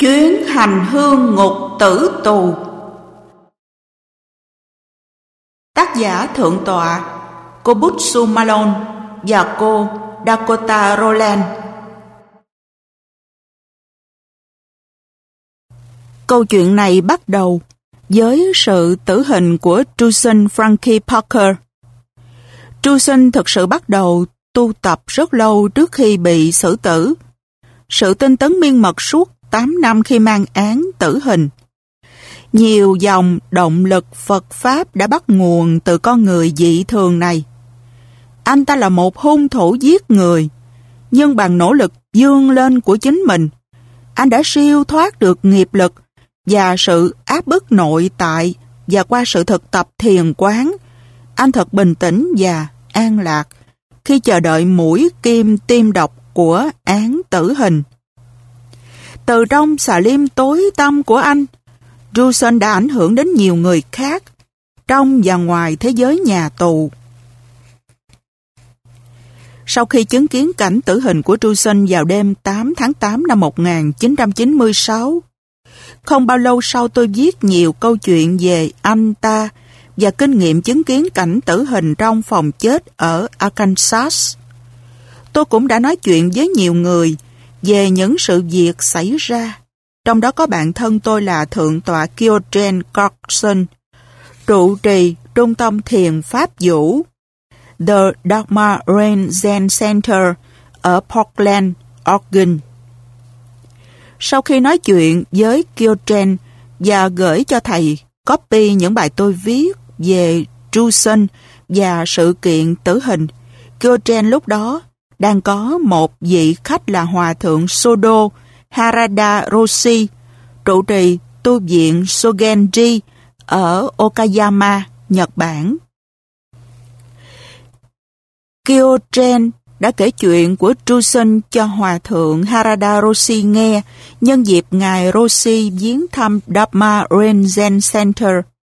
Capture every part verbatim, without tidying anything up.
Chuyến hành hương ngục tử tù. Tác giả thượng tọa cô Butsu Malone và cô Dakota Rowland. Câu chuyện này bắt đầu với sự tử hình của Truson Frankie Parker. Truson thực sự bắt đầu tu tập rất lâu trước khi bị xử tử. Sự tinh tấn miên mật suốt tám năm khi mang án tử hình. Nhiều dòng động lực Phật Pháp đã bắt nguồn từ con người dị thường này. Anh ta là một hung thủ giết người, nhưng bằng nỗ lực vươn lên của chính mình, anh đã siêu thoát được nghiệp lực và sự áp bức nội tại, và qua sự thực tập thiền quán, anh thật bình tĩnh và an lạc khi chờ đợi mũi kim tiêm độc của án tử hình. Từ trong xà lim tối tăm của anh, Truson đã ảnh hưởng đến nhiều người khác, trong và ngoài thế giới nhà tù. Sau khi chứng kiến cảnh tử hình của Truson vào đêm tám tháng tám năm một nghìn chín trăm chín mươi sáu, không bao lâu sau tôi viết nhiều câu chuyện về anh ta và kinh nghiệm chứng kiến cảnh tử hình trong phòng chết ở Arkansas. Tôi cũng đã nói chuyện với nhiều người về những sự việc xảy ra, trong đó có bạn thân tôi là Thượng tọa Kyogen Clarkson, trụ trì Trung tâm Thiền Pháp Vũ, The Dharma Rain Zen Center ở Portland, Oregon. Sau khi nói chuyện với Kyogen và gửi cho thầy copy những bài tôi viết về Truson và sự kiện tử hình, Kyogen lúc đó đang có một vị khách là Hòa thượng Sodo Harada Roshi, trụ trì tu viện Sogenji ở Okayama, Nhật Bản. Kyogen đã kể chuyện của Truson cho Hòa thượng Harada Roshi nghe nhân dịp ngài Roshi viếng thăm Dharma Rain Zen Center.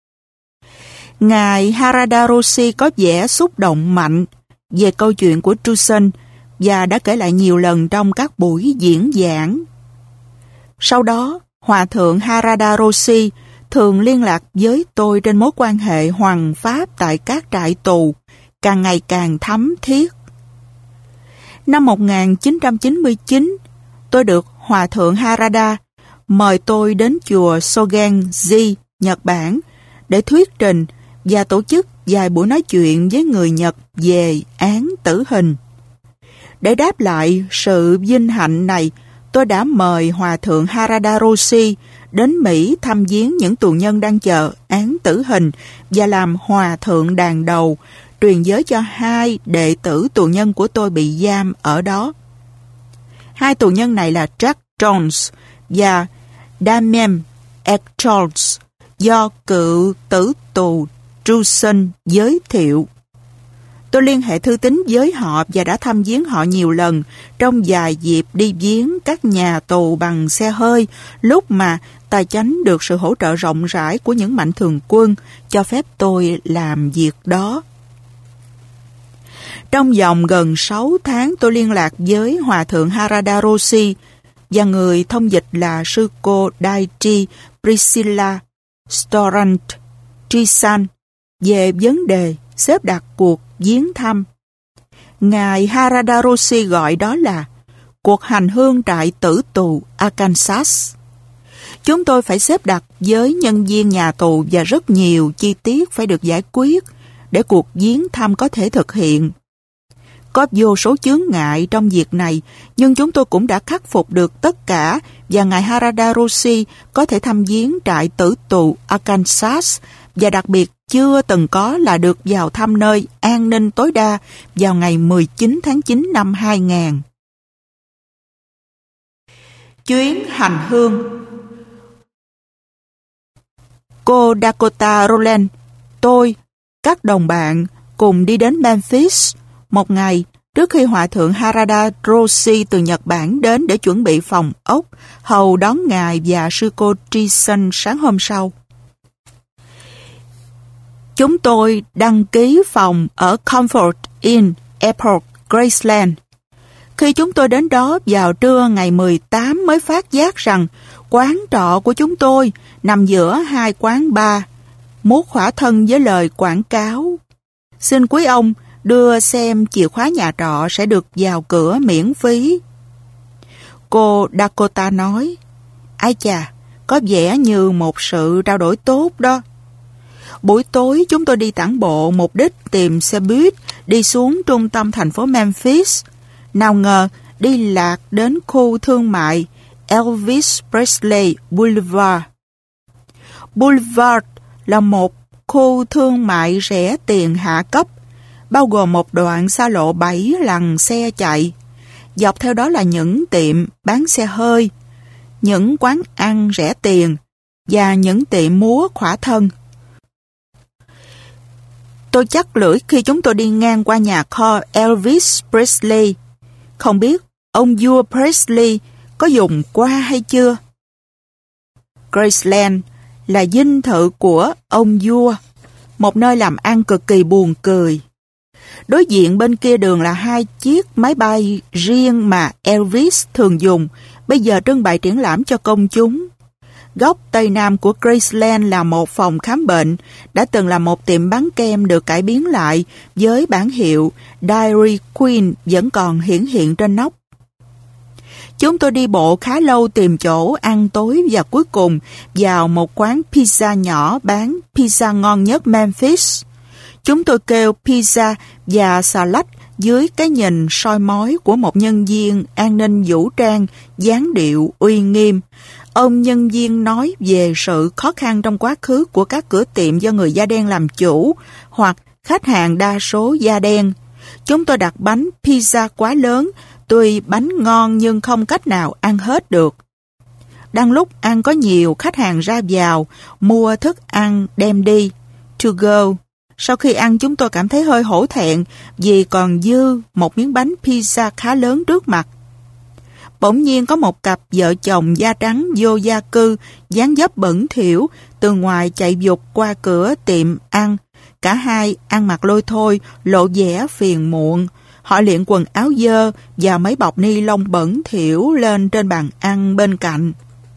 Ngài Harada Roshi có vẻ xúc động mạnh về câu chuyện của Truson và đã kể lại nhiều lần trong các buổi diễn giảng. Sau đó, Hòa thượng Harada Roshi thường liên lạc với tôi trên mối quan hệ hoằng pháp tại các trại tù, càng ngày càng thấm thiết. Năm một nghìn chín trăm chín mươi chín, tôi được Hòa thượng Harada mời tôi đến chùa Sogenji, Nhật Bản, để thuyết trình và tổ chức vài buổi nói chuyện với người Nhật về án tử hình. Để đáp lại sự vinh hạnh này, tôi đã mời Hòa thượng Harada Roshi đến Mỹ thăm viếng những tù nhân đang chờ án tử hình và làm hòa thượng đàn đầu, truyền giới cho hai đệ tử tù nhân của tôi bị giam ở đó. Hai tù nhân này là Jack Jones và Damien Charles, do cựu tử tù Truson giới thiệu. Tôi liên hệ thư tín với họ và đã thăm viếng họ nhiều lần trong vài dịp đi viếng các nhà tù bằng xe hơi, lúc mà tài chánh được sự hỗ trợ rộng rãi của những mạnh thường quân cho phép tôi làm việc đó. Trong vòng gần sáu tháng, tôi liên lạc với Hòa thượng Harada Roshi và người thông dịch là sư cô Daichi Priscilla Storant Trisan về vấn đề xếp đặt cuộc viếng thăm. Ngài Harada Roshi gọi đó là cuộc hành hương trại tử tù Arkansas. Chúng tôi phải xếp đặt với nhân viên nhà tù và rất nhiều chi tiết phải được giải quyết để cuộc viếng thăm có thể thực hiện. Có vô số chướng ngại trong việc này, nhưng chúng tôi cũng đã khắc phục được tất cả và ngài Harada Roshi có thể thăm viếng trại tử tù Arkansas, và đặc biệt chưa từng có là được vào thăm nơi an ninh tối đa vào ngày mười chín tháng chín năm hai nghìn. Chuyến hành hương. Cô Dakota Rowland, tôi, các đồng bạn cùng đi đến Memphis một ngày trước khi Hòa thượng Harada Roshi từ Nhật Bản đến để chuẩn bị phòng ốc hầu đón ngài và sư cô Trison sáng hôm sau. Chúng tôi đăng ký phòng ở Comfort Inn, Airport, Graceland. Khi chúng tôi đến đó vào trưa ngày mười tám mới phát giác rằng quán trọ của chúng tôi nằm giữa hai quán bar, mốt khỏa thân với lời quảng cáo: xin quý ông đưa xem chìa khóa nhà trọ sẽ được vào cửa miễn phí. Cô Dakota nói: ai chà, có vẻ như một sự trao đổi tốt đó. Buổi tối chúng tôi đi tản bộ, mục đích tìm xe buýt đi xuống trung tâm thành phố Memphis. Nào ngờ đi lạc đến khu thương mại Elvis Presley Boulevard. Boulevard là một khu thương mại rẻ tiền hạ cấp, bao gồm một đoạn xa lộ bảy lằn xe chạy. Dọc theo đó là những tiệm bán xe hơi, những quán ăn rẻ tiền và những tiệm múa khỏa thân. Tôi chắc lưỡi khi chúng tôi đi ngang qua nhà kho Elvis Presley. Không biết ông vua Presley có dùng qua hay chưa? Graceland là dinh thự của ông vua, một nơi làm ăn cực kỳ buồn cười. Đối diện bên kia đường là hai chiếc máy bay riêng mà Elvis thường dùng, bây giờ trưng bày triển lãm cho công chúng. Góc tây nam của Graceland là một phòng khám bệnh, đã từng là một tiệm bán kem được cải biến lại với bản hiệu Dairy Queen vẫn còn hiển hiện trên nóc. Chúng tôi đi bộ khá lâu tìm chỗ ăn tối và cuối cùng vào một quán pizza nhỏ bán pizza ngon nhất Memphis. Chúng tôi kêu pizza và salad dưới cái nhìn soi mói của một nhân viên an ninh vũ trang dáng điệu uy nghiêm. Ông nhân viên nói về sự khó khăn trong quá khứ của các cửa tiệm do người da đen làm chủ hoặc khách hàng đa số da đen. Chúng tôi đặt bánh pizza quá lớn, tuy bánh ngon nhưng không cách nào ăn hết được. Đang lúc ăn có nhiều khách hàng ra vào, mua thức ăn đem đi, to go. Sau khi ăn chúng tôi cảm thấy hơi hổ thẹn vì còn dư một miếng bánh pizza khá lớn trước mặt. Bỗng nhiên có một cặp vợ chồng da trắng vô gia cư, dáng dấp bẩn thỉu, từ ngoài chạy vụt qua cửa tiệm ăn. Cả hai ăn mặc lôi thôi, lộ vẻ phiền muộn. Họ liệng quần áo dơ và mấy bọc ni lông bẩn thỉu lên trên bàn ăn bên cạnh.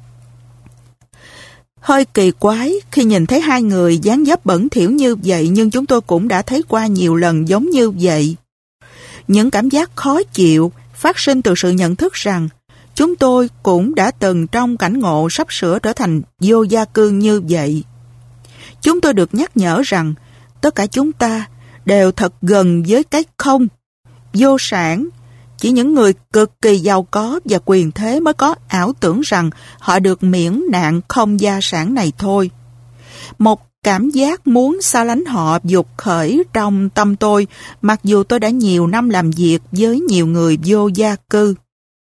Hơi kỳ quái khi nhìn thấy hai người dáng dấp bẩn thỉu như vậy, nhưng chúng tôi cũng đã thấy qua nhiều lần giống như vậy. Những cảm giác khó chịu phát sinh từ sự nhận thức rằng chúng tôi cũng đã từng trong cảnh ngộ sắp sửa trở thành vô gia cư như vậy. Chúng tôi được nhắc nhở rằng tất cả chúng ta đều thật gần với cái không, vô sản. Chỉ những người cực kỳ giàu có và quyền thế mới có ảo tưởng rằng họ được miễn nạn không gia sản này thôi. Một cảm giác muốn xa lánh họ dục khởi trong tâm tôi, mặc dù tôi đã nhiều năm làm việc với nhiều người vô gia cư.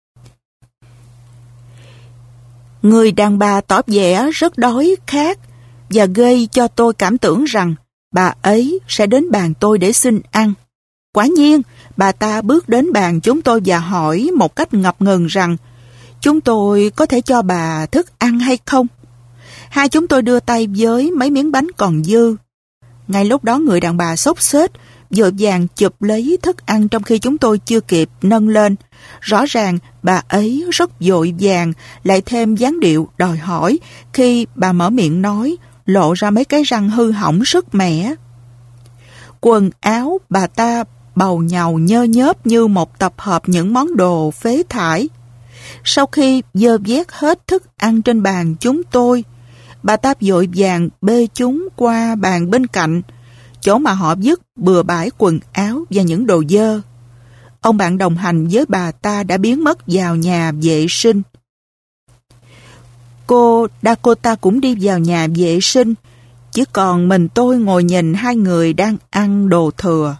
Người đàn bà tỏ vẻ rất đói khát và gây cho tôi cảm tưởng rằng bà ấy sẽ đến bàn tôi để xin ăn. Quả nhiên, bà ta bước đến bàn chúng tôi và hỏi một cách ngập ngừng rằng chúng tôi có thể cho bà thức ăn hay không? Hai chúng tôi đưa tay với mấy miếng bánh còn dư. Ngay lúc đó người đàn bà xốc xếch vội vàng chụp lấy thức ăn trong khi chúng tôi chưa kịp nâng lên. Rõ ràng bà ấy rất vội vàng, lại thêm dáng điệu đòi hỏi khi bà mở miệng nói, lộ ra mấy cái răng hư hỏng sứt mẻ. Quần áo bà ta bầu nhàu nhơ nhớp như một tập hợp những món đồ phế thải. Sau khi dơ vét hết thức ăn trên bàn chúng tôi, bà ta vội vàng bê chúng qua bàn bên cạnh, chỗ mà họ vứt bừa bãi quần áo và những đồ dơ. Ông bạn đồng hành với bà ta đã biến mất vào nhà vệ sinh. Cô Dakota cũng đi vào nhà vệ sinh, chỉ còn mình tôi ngồi nhìn hai người đang ăn đồ thừa.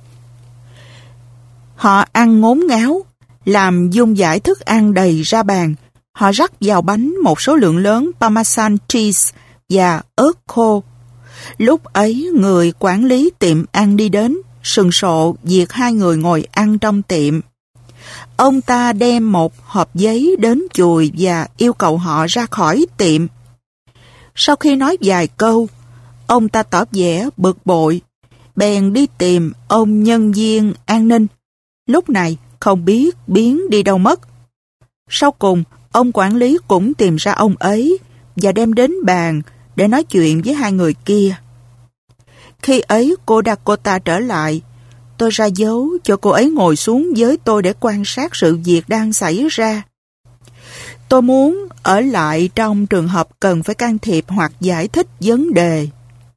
Họ ăn ngốn ngáo, làm dung dãi thức ăn đầy ra bàn. Họ rắc vào bánh một số lượng lớn Parmesan cheese và ớt khô. Lúc ấy người quản lý tiệm ăn đi đến, sừng sộ việc hai người ngồi ăn trong tiệm. Ông ta đem một hộp giấy đến chùi và yêu cầu họ ra khỏi tiệm. Sau khi nói vài câu, ông ta tỏ vẻ bực bội, bèn đi tìm ông nhân viên an ninh. Lúc này không biết biến đi đâu mất. Sau cùng, ông quản lý cũng tìm ra ông ấy và đem đến bàn để nói chuyện với hai người kia. Khi ấy cô Dakota trở lại, tôi ra dấu cho cô ấy ngồi xuống với tôi để quan sát sự việc đang xảy ra. Tôi muốn ở lại trong trường hợp cần phải can thiệp hoặc giải thích vấn đề.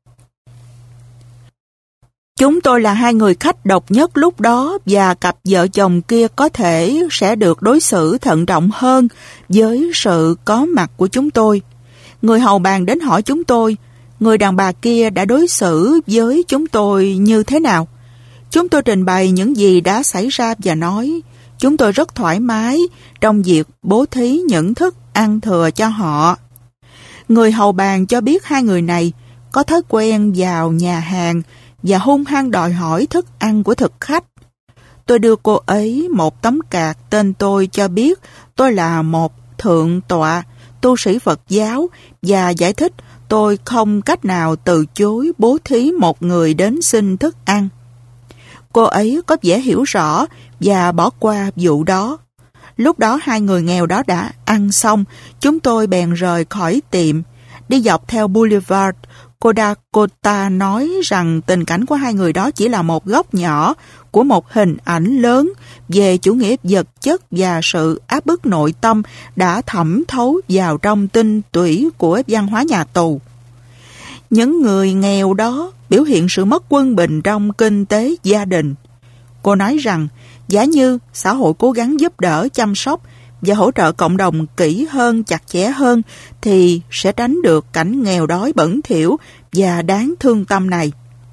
Chúng tôi là hai người khách độc nhất lúc đó và cặp vợ chồng kia có thể sẽ được đối xử thận trọng hơn với sự có mặt của chúng tôi. Người hầu bàn đến hỏi chúng tôi, người đàn bà kia đã đối xử với chúng tôi như thế nào. Chúng tôi trình bày những gì đã xảy ra và nói, chúng tôi rất thoải mái trong việc bố thí những thức ăn thừa cho họ. Người hầu bàn cho biết hai người này có thói quen vào nhà hàng và hung hăng đòi hỏi thức ăn của thực khách. Tôi đưa cô ấy một tấm card tên tôi cho biết tôi là một thượng tọa, tu sĩ Phật giáo và giải thích tôi không cách nào từ chối bố thí một người đến xin thức ăn. Cô ấy có vẻ hiểu rõ và bỏ qua vụ đó. Lúc đó hai người nghèo đó đã ăn xong, chúng tôi bèn rời khỏi tiệm. Đi dọc theo Boulevard, cô Dakota nói rằng tình cảnh của hai người đó chỉ là một góc nhỏ của một hình ảnh lớn về chủ nghĩa vật chất và sự áp bức nội tâm đã thẩm thấu vào trong tinh tủy của văn hóa nhà tù. Những người nghèo đó biểu hiện sự mất quân bình trong kinh tế gia đình. Cô nói rằng, giả như xã hội cố gắng giúp đỡ, chăm sóc và hỗ trợ cộng đồng kỹ hơn, chặt chẽ hơn, thì sẽ tránh được cảnh nghèo đói bẩn thỉu và đáng thương tâm này.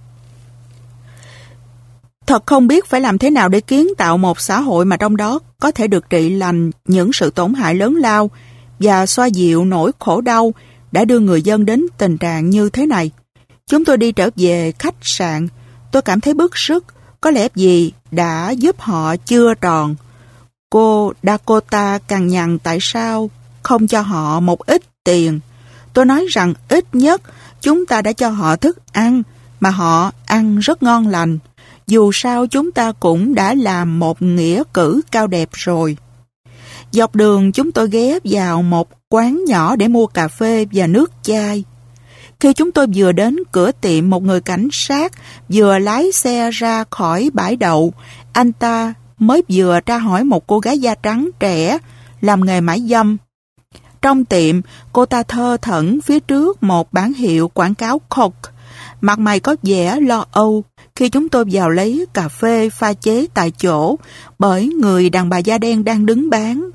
Thật không biết phải làm thế nào để kiến tạo một xã hội mà trong đó có thể được trị lành những sự tổn hại lớn lao và xoa dịu nỗi khổ đau đã đưa người dân đến tình trạng như thế này. Chúng tôi đi trở về khách sạn. Tôi cảm thấy bức sức, có lẽ gì đã giúp họ chưa tròn. Cô Dakota cằn nhằn tại sao không cho họ một ít tiền. Tôi nói rằng ít nhất chúng ta đã cho họ thức ăn mà họ ăn rất ngon lành. Dù sao chúng ta cũng đã làm một nghĩa cử cao đẹp rồi. Dọc đường chúng tôi ghé vào một quán nhỏ để mua cà phê và nước chai. Khi chúng tôi vừa đến cửa tiệm, một người cảnh sát vừa lái xe ra khỏi bãi đậu. Anh ta mới vừa tra hỏi một cô gái da trắng trẻ làm nghề mãi dâm. Trong tiệm, cô ta thơ thẩn phía trước một bảng hiệu quảng cáo Coke. Mặt mày có vẻ lo âu khi chúng tôi vào lấy cà phê pha chế tại chỗ bởi người đàn bà da đen đang đứng bán.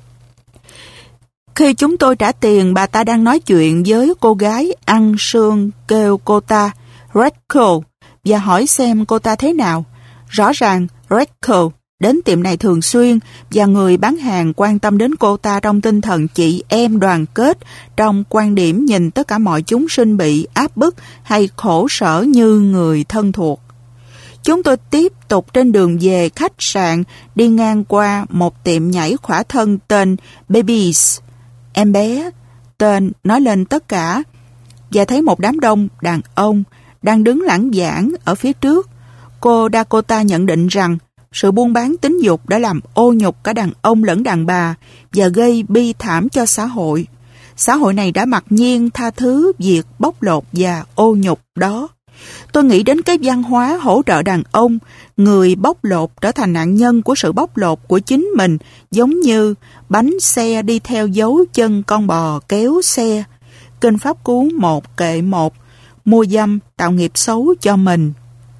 Khi chúng tôi trả tiền, bà ta đang nói chuyện với cô gái ăn sương kêu cô ta Rachel và hỏi xem cô ta thế nào. Rõ ràng Rachel đến tiệm này thường xuyên và người bán hàng quan tâm đến cô ta trong tinh thần chị em đoàn kết, trong quan điểm nhìn tất cả mọi chúng sinh bị áp bức hay khổ sở như người thân thuộc. Chúng tôi tiếp tục trên đường về khách sạn, đi ngang qua một tiệm nhảy khỏa thân tên Babies. Em bé, tên nói lên tất cả, và thấy một đám đông đàn ông đang đứng lãng vãng ở phía trước. Cô Dakota nhận định rằng sự buôn bán tính dục đã làm ô nhục cả đàn ông lẫn đàn bà và gây bi thảm cho xã hội. Xã hội này đã mặc nhiên tha thứ việc bóc lột và ô nhục đó. Tôi nghĩ đến cái văn hóa hỗ trợ đàn ông, người bóc lột trở thành nạn nhân của sự bóc lột của chính mình, giống như bánh xe đi theo dấu chân con bò kéo xe. Kinh Pháp Cú một kệ một, mua dâm tạo nghiệp xấu cho mình.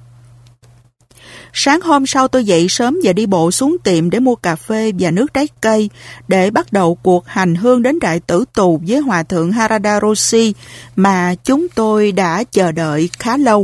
Sáng hôm sau tôi dậy sớm và đi bộ xuống tiệm để mua cà phê và nước trái cây để bắt đầu cuộc hành hương đến trại tử tù với Hòa thượng Harada Roshi mà chúng tôi đã chờ đợi khá lâu.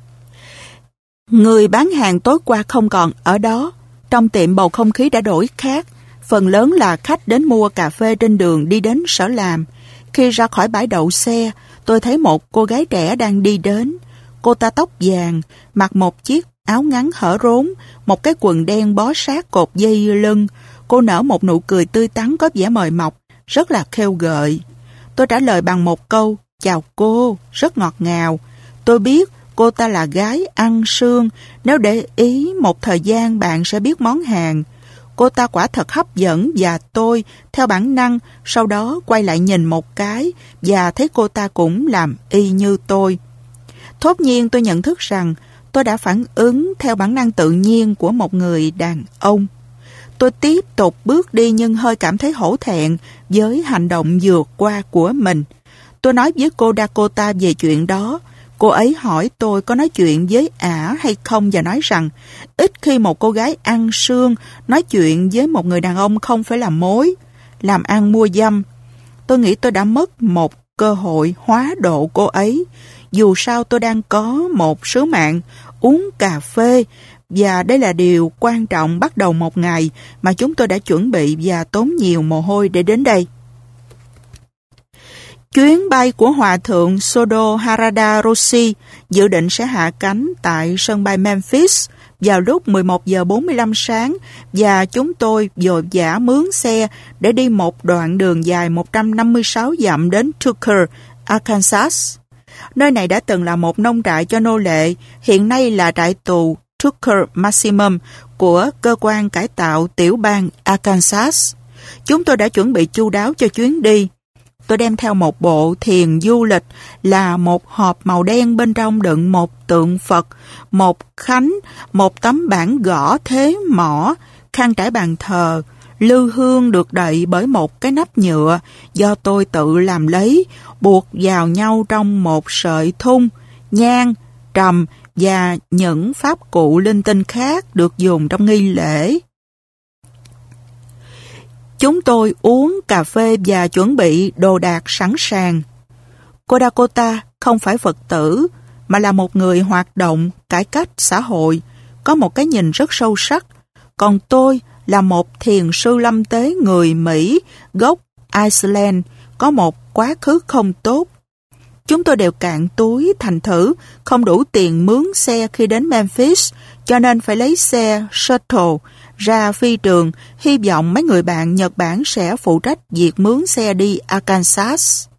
Người bán hàng tối qua không còn ở đó. Trong tiệm bầu không khí đã đổi khác. Phần lớn là khách đến mua cà phê trên đường đi đến sở làm. Khi ra khỏi bãi đậu xe, tôi thấy một cô gái trẻ đang đi đến. Cô ta tóc vàng, mặc một chiếc áo ngắn hở rốn, một cái quần đen bó sát cột dây lưng. Cô nở một nụ cười tươi tắn có vẻ mời mọc, rất là khêu gợi. Tôi trả lời bằng một câu, chào cô, rất ngọt ngào. Tôi biết cô ta là gái ăn sương, nếu để ý một thời gian bạn sẽ biết món hàng. Cô ta quả thật hấp dẫn và tôi, theo bản năng, sau đó quay lại nhìn một cái và thấy cô ta cũng làm y như tôi. Thốt nhiên tôi nhận thức rằng tôi đã phản ứng theo bản năng tự nhiên của một người đàn ông. Tôi tiếp tục bước đi nhưng hơi cảm thấy hổ thẹn với hành động vượt qua của mình. Tôi nói với cô Dakota về chuyện đó. Cô ấy hỏi tôi có nói chuyện với ả hay không và nói rằng ít khi một cô gái ăn sương nói chuyện với một người đàn ông không phải là mối, làm ăn mua dâm. Tôi nghĩ tôi đã mất một cơ hội hóa độ cô ấy. Dù sao tôi đang có một sứ mạng uống cà phê và đây là điều quan trọng bắt đầu một ngày mà chúng tôi đã chuẩn bị và tốn nhiều mồ hôi để đến đây. Chuyến bay của Hòa thượng Sodo Harada Roshi dự định sẽ hạ cánh tại sân bay Memphis vào lúc mười một giờ bốn mươi lăm sáng và chúng tôi vội vã mướn xe để đi một đoạn đường dài một trăm năm mươi sáu dặm đến Tucker, Arkansas. Nơi này đã từng là một nông trại cho nô lệ, hiện nay là trại tù Tucker Maximum của cơ quan cải tạo tiểu bang Arkansas. Chúng tôi đã chuẩn bị chu đáo cho chuyến đi. Tôi đem theo một bộ thiền du lịch là một hộp màu đen bên trong đựng một tượng Phật, một khánh, một tấm bảng gõ thế mỏ, khăn trải bàn thờ, lư hương được đậy bởi một cái nắp nhựa do tôi tự làm lấy, buộc vào nhau trong một sợi thun, nhang, trầm và những pháp cụ linh tinh khác được dùng trong nghi lễ. Chúng tôi uống cà phê và chuẩn bị đồ đạc sẵn sàng. Cô Dakota không phải Phật tử, mà là một người hoạt động, cải cách xã hội, có một cái nhìn rất sâu sắc. Còn tôi là một thiền sư lâm tế người Mỹ, gốc Iceland, có một quá khứ không tốt. Chúng tôi đều cạn túi, thành thử không đủ tiền mướn xe khi đến Memphis, cho nên phải lấy xe shuttle ra phi trường, hy vọng mấy người bạn Nhật Bản sẽ phụ trách việc mướn xe đi Arkansas.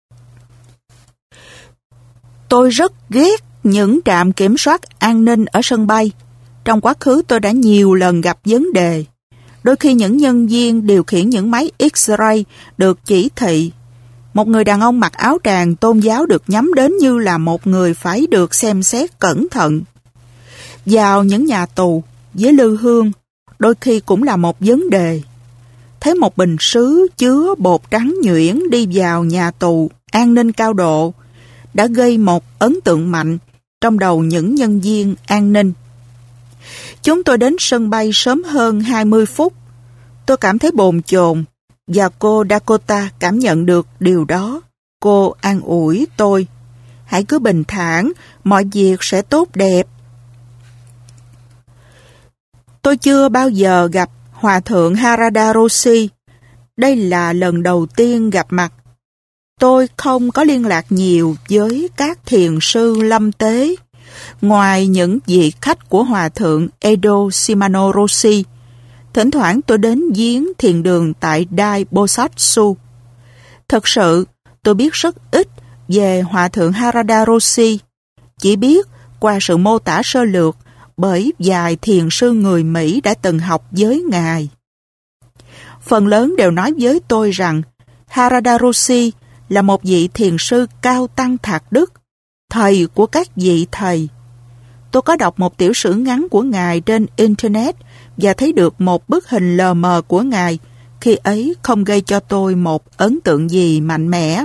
Tôi rất ghét những trạm kiểm soát an ninh ở sân bay. Trong quá khứ tôi đã nhiều lần gặp vấn đề. Đôi khi những nhân viên điều khiển những máy X-ray được chỉ thị. Một người đàn ông mặc áo tràng tôn giáo được nhắm đến như là một người phải được xem xét cẩn thận. Vào những nhà tù với lư hương, đôi khi cũng là một vấn đề. Thấy một bình sứ chứa bột trắng nhuyễn đi vào nhà tù an ninh cao độ đã gây một ấn tượng mạnh trong đầu những nhân viên an ninh. Chúng tôi đến sân bay sớm hơn hai mươi phút. Tôi cảm thấy bồn chồn và cô Dakota cảm nhận được điều đó. Cô an ủi tôi: hãy cứ bình thản, mọi việc sẽ tốt đẹp. Tôi chưa bao giờ gặp Hòa thượng Harada Roshi. Đây là lần đầu tiên gặp mặt. Tôi không có liên lạc nhiều với các thiền sư lâm tế, ngoài những vị khách của Hòa thượng Edo Shimano Roshi. Thỉnh thoảng tôi đến viếng thiền đường tại Dai Bosatsu. Thật sự, tôi biết rất ít về Hòa thượng Harada Roshi, chỉ biết qua sự mô tả sơ lược bởi vài thiền sư người Mỹ đã từng học với Ngài. Phần lớn đều nói với tôi rằng Harada Roshi là một vị thiền sư cao tăng thạc đức, thầy của các vị thầy. Tôi có đọc một tiểu sử ngắn của Ngài trên Internet và thấy được một bức hình lờ mờ của Ngài, khi ấy không gây cho tôi một ấn tượng gì mạnh mẽ.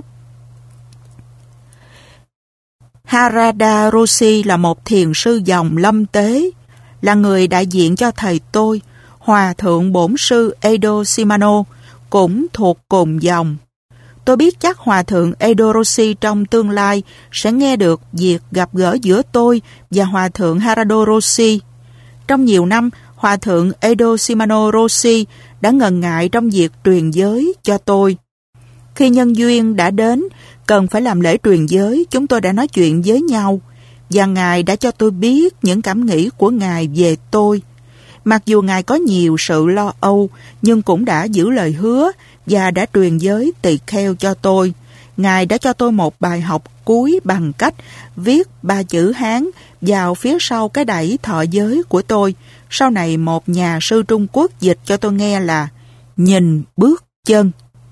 Harada Roshi là một thiền sư dòng lâm tế, là người đại diện cho thầy tôi, Hòa thượng Bổn sư Edo Shimano, cũng thuộc cùng dòng. Tôi biết chắc Hòa thượng Edo Roshi trong tương lai sẽ nghe được việc gặp gỡ giữa tôi và Hòa thượng Harada Roshi. Trong nhiều năm, Hòa thượng Edo Shimano Roshi đã ngần ngại trong việc truyền giới cho tôi. Khi nhân duyên đã đến, cần phải làm lễ truyền giới, chúng tôi đã nói chuyện với nhau, và Ngài đã cho tôi biết những cảm nghĩ của Ngài về tôi. Mặc dù Ngài có nhiều sự lo âu, nhưng cũng đã giữ lời hứa và đã truyền giới tỳ kheo cho tôi. Ngài đã cho tôi một bài học cuối bằng cách viết ba chữ Hán vào phía sau cái đẩy thọ giới của tôi. Sau này một nhà sư Trung Quốc dịch cho tôi nghe là nhìn bước chân.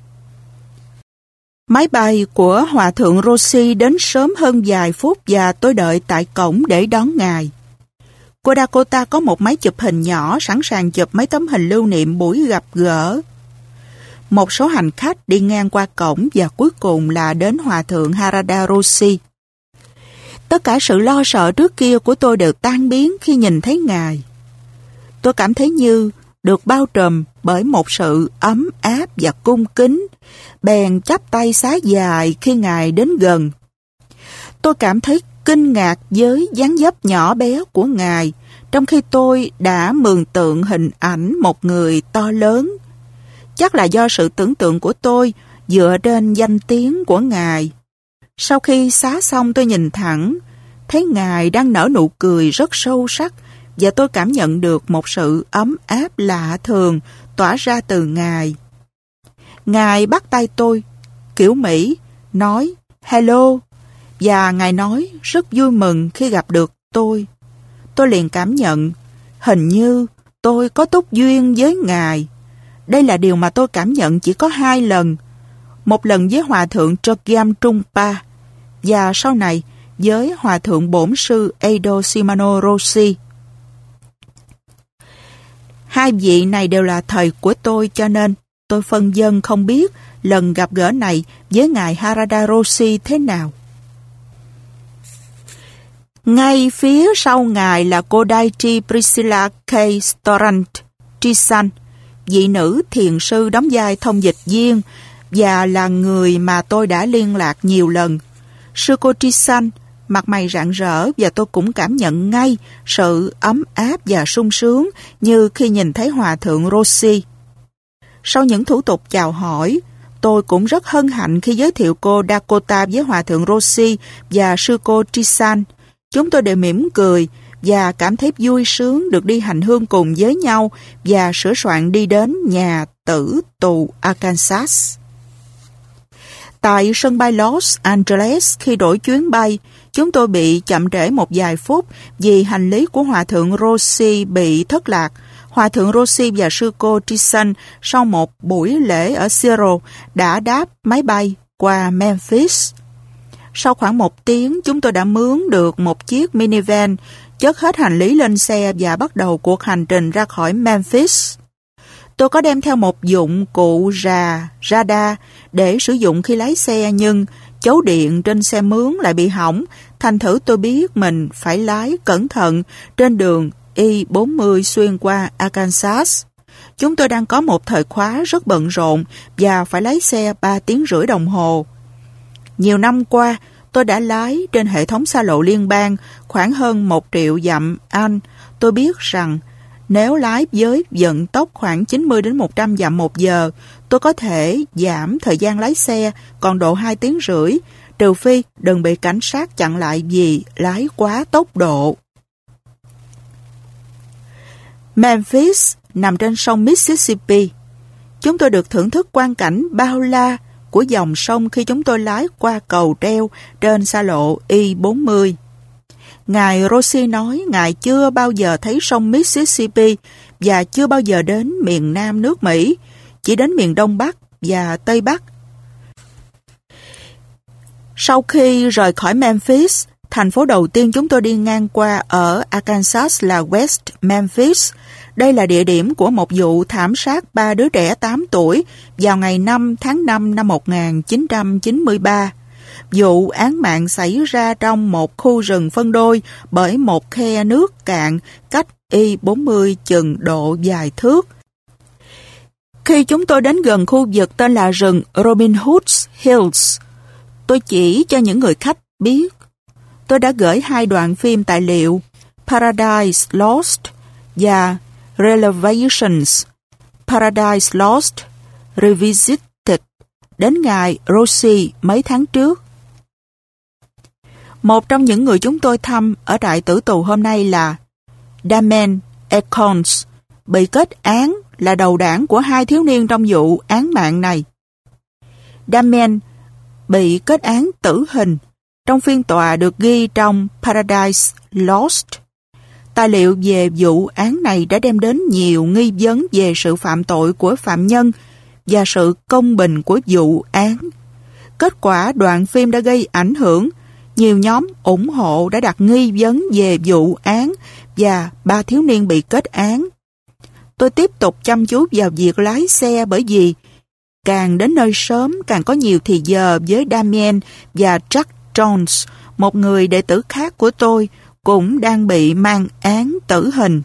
Máy bay của Hòa thượng Rossi đến sớm hơn vài phút và tôi đợi tại cổng để đón ngài. Cô Dakota có một máy chụp hình nhỏ sẵn sàng chụp mấy tấm hình lưu niệm buổi gặp gỡ. Một số hành khách đi ngang qua cổng và cuối cùng là đến Hòa thượng Harada Rossi. Tất cả sự lo sợ trước kia của tôi đều tan biến khi nhìn thấy ngài. Tôi cảm thấy như được bao trùm bởi một sự ấm áp và cung kính, bèn chắp tay xá dài khi ngài đến gần. Tôi cảm thấy kinh ngạc với dáng dấp nhỏ bé của ngài, trong khi tôi đã mường tượng hình ảnh một người to lớn. Chắc là do sự tưởng tượng của tôi dựa trên danh tiếng của ngài. Sau khi xá xong tôi nhìn thẳng, thấy ngài đang nở nụ cười rất sâu sắc và tôi cảm nhận được một sự ấm áp lạ thường tỏa ra từ ngài. Ngài bắt tay tôi, kiểu Mỹ, nói hello, và ngài nói rất vui mừng khi gặp được tôi. Tôi liền cảm nhận, hình như tôi có túc duyên với ngài. Đây là điều mà tôi cảm nhận chỉ có hai lần. Một lần với Hòa thượng Chogyam Trungpa và sau này với Hòa thượng Bổn sư Eido Shimano Rossi. Hai vị này đều là thầy của tôi cho nên tôi phân vân không biết lần gặp gỡ này với ngài Harada Rossi thế nào. Ngay phía sau ngài là cô Daichi Priscilla K. Storant Trisan, vị nữ thiền sư đóng vai thông dịch viên và là người mà tôi đã liên lạc nhiều lần. Sư cô Trisan mặt mày rạng rỡ và tôi cũng cảm nhận ngay sự ấm áp và sung sướng như khi nhìn thấy Hòa thượng Rossi. Sau những thủ tục chào hỏi, tôi cũng rất hân hạnh khi giới thiệu cô Dakota với Hòa thượng Rossi và sư cô Trisan. Chúng tôi đều mỉm cười và cảm thấy vui sướng được đi hành hương cùng với nhau và sửa soạn đi đến nhà tử tù Arkansas. Tại sân bay Los Angeles, khi đổi chuyến bay, chúng tôi bị chậm trễ một vài phút vì hành lý của Hòa thượng Rossi bị thất lạc. Hòa thượng Rossi và sư cô Trisan sau một buổi lễ ở Seattle đã đáp máy bay qua Memphis. Sau khoảng một tiếng, chúng tôi đã mướn được một chiếc minivan, chất hết hành lý lên xe và bắt đầu cuộc hành trình ra khỏi Memphis. Tôi có đem theo một dụng cụ rà, radar để sử dụng khi lái xe nhưng chấu điện trên xe mướn lại bị hỏng, thành thử tôi biết mình phải lái cẩn thận trên đường I bốn mươi xuyên qua Arkansas. Chúng tôi đang có một thời khóa rất bận rộn và phải lái xe ba tiếng rưỡi đồng hồ. Nhiều năm qua, tôi đã lái trên hệ thống xa lộ liên bang khoảng hơn một triệu dặm Anh. Tôi biết rằng nếu lái với vận tốc khoảng chín mươi đến một trăm dặm một giờ, tôi có thể giảm thời gian lái xe còn độ hai tiếng rưỡi, trừ phi đừng bị cảnh sát chặn lại vì lái quá tốc độ. Memphis nằm trên sông Mississippi. Chúng tôi được thưởng thức quang cảnh bao la của dòng sông khi chúng tôi lái qua cầu treo trên xa lộ I bốn mươi. Ngài Rossi nói ngài chưa bao giờ thấy sông Mississippi và chưa bao giờ đến miền Nam nước Mỹ, chỉ đến miền Đông Bắc và Tây Bắc. Sau khi rời khỏi Memphis, thành phố đầu tiên chúng tôi đi ngang qua ở Arkansas là West Memphis. Đây là địa điểm của một vụ thảm sát ba đứa trẻ tám tuổi vào ngày năm tháng năm năm một nghìn chín trăm chín mươi ba. Vụ án mạng xảy ra trong một khu rừng phân đôi bởi một khe nước cạn cách I bốn mươi chừng độ vài thước. Khi chúng tôi đến gần khu vực tên là rừng Robin Hood Hills, tôi chỉ cho những người khách biết. Tôi đã gửi hai đoạn phim tài liệu Paradise Lost và Revelations, Paradise Lost Revisited đến ngài Rossi mấy tháng trước. Một trong những người chúng tôi thăm ở trại tử tù hôm nay là Damien Econs, bị kết án là đầu đảng của hai thiếu niên trong vụ án mạng này. Damien bị kết án tử hình trong phiên tòa được ghi trong Paradise Lost. Tài liệu về vụ án này đã đem đến nhiều nghi vấn về sự phạm tội của phạm nhân và sự công bình của vụ án. Kết quả đoạn phim đã gây ảnh hưởng. Nhiều nhóm ủng hộ đã đặt nghi vấn về vụ án và ba thiếu niên bị kết án. Tôi tiếp tục chăm chú vào việc lái xe bởi vì càng đến nơi sớm càng có nhiều thì giờ với Damien và Jack Jones, một người đệ tử khác của tôi, cũng đang bị mang án tử hình.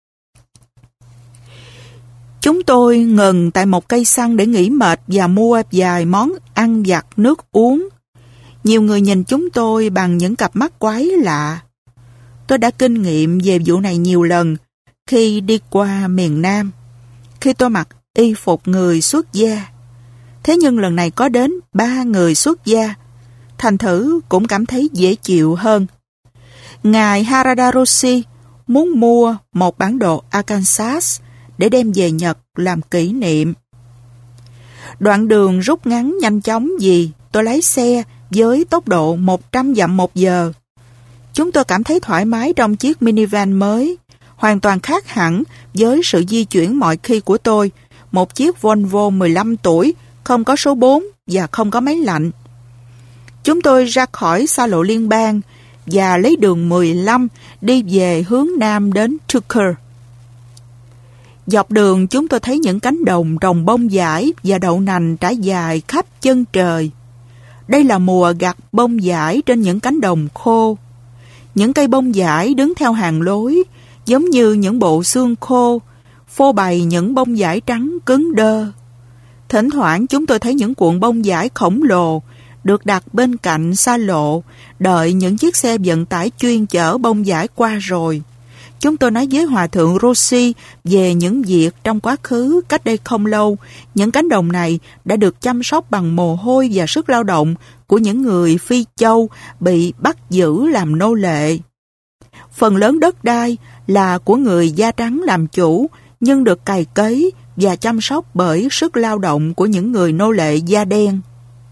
Chúng tôi ngừng tại một cây xăng để nghỉ mệt và mua vài món ăn vặt nước uống. Nhiều người nhìn chúng tôi bằng những cặp mắt quái lạ. Tôi đã kinh nghiệm về vụ này nhiều lần khi đi qua miền Nam, khi tôi mặc y phục người xuất gia. Thế nhưng lần này có đến ba người xuất gia, thành thử cũng cảm thấy dễ chịu hơn. Ngài Harada Roshi muốn mua một bản đồ Arkansas để đem về Nhật làm kỷ niệm. Đoạn đường rút ngắn nhanh chóng vì tôi lái xe với tốc độ một trăm dặm một giờ. Chúng tôi cảm thấy thoải mái trong chiếc minivan mới, hoàn toàn khác hẳn với sự di chuyển mọi khi của tôi, một chiếc Volvo mười lăm tuổi, không có số bốn và không có máy lạnh. Chúng tôi ra khỏi xa lộ liên bang và lấy đường mười lăm đi về hướng nam đến Tucker. Dọc đường chúng tôi thấy những cánh đồng trồng bông vải và đậu nành trải dài khắp chân trời. Đây là mùa gặt bông vải trên những cánh đồng khô. Những cây bông vải đứng theo hàng lối, giống như những bộ xương khô, phô bày những bông vải trắng cứng đơ. Thỉnh thoảng chúng tôi thấy những cuộn bông vải khổng lồ được đặt bên cạnh xa lộ, đợi những chiếc xe vận tải chuyên chở bông vải qua rồi. Chúng tôi nói với Hòa thượng Roshi về những việc trong quá khứ cách đây không lâu. Những cánh đồng này đã được chăm sóc bằng mồ hôi và sức lao động của những người Phi Châu bị bắt giữ làm nô lệ. Phần lớn đất đai là của người da trắng làm chủ, nhưng được cày cấy và chăm sóc bởi sức lao động của những người nô lệ da đen.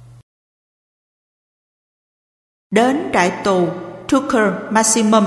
Đến trại tù Tucker Maximum.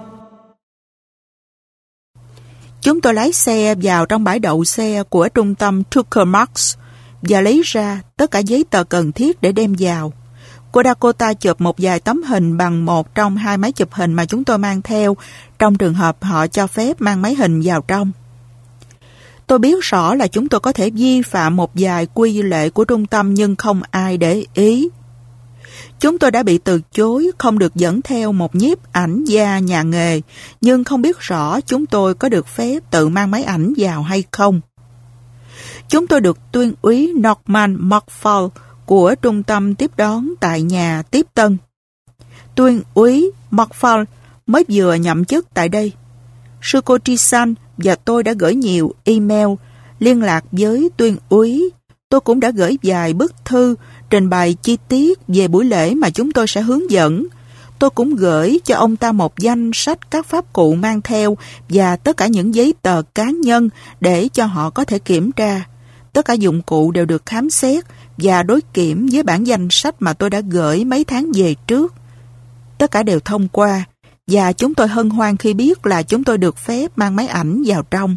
Chúng tôi lái xe vào trong bãi đậu xe của trung tâm Tucker Max và lấy ra tất cả giấy tờ cần thiết để đem vào. Cô Dakota chụp một vài tấm hình bằng một trong hai máy chụp hình mà chúng tôi mang theo, trong trường hợp họ cho phép mang máy hình vào trong. Tôi biết rõ là chúng tôi có thể vi phạm một vài quy lệ của trung tâm nhưng không ai để ý. Chúng tôi đã bị từ chối không được dẫn theo một nhiếp ảnh gia nhà nghề, nhưng không biết rõ chúng tôi có được phép tự mang máy ảnh vào hay không. Chúng tôi được tuyên úy Norman McFall của trung tâm tiếp đón tại nhà tiếp tân. Tuyên úy McFall mới vừa nhậm chức tại đây. Sư cô Trisan và tôi đã gửi nhiều email liên lạc với tuyên úy. Tôi cũng đã gửi vài bức thư trình bày chi tiết về buổi lễ mà chúng tôi sẽ hướng dẫn. Tôi cũng gửi cho ông ta một danh sách các pháp cụ mang theo và tất cả những giấy tờ cá nhân để cho họ có thể kiểm tra. Tất cả dụng cụ đều được khám xét và đối kiểm với bản danh sách mà tôi đã gửi mấy tháng về trước. Tất cả đều thông qua và chúng tôi hân hoan khi biết là chúng tôi được phép mang máy ảnh vào trong.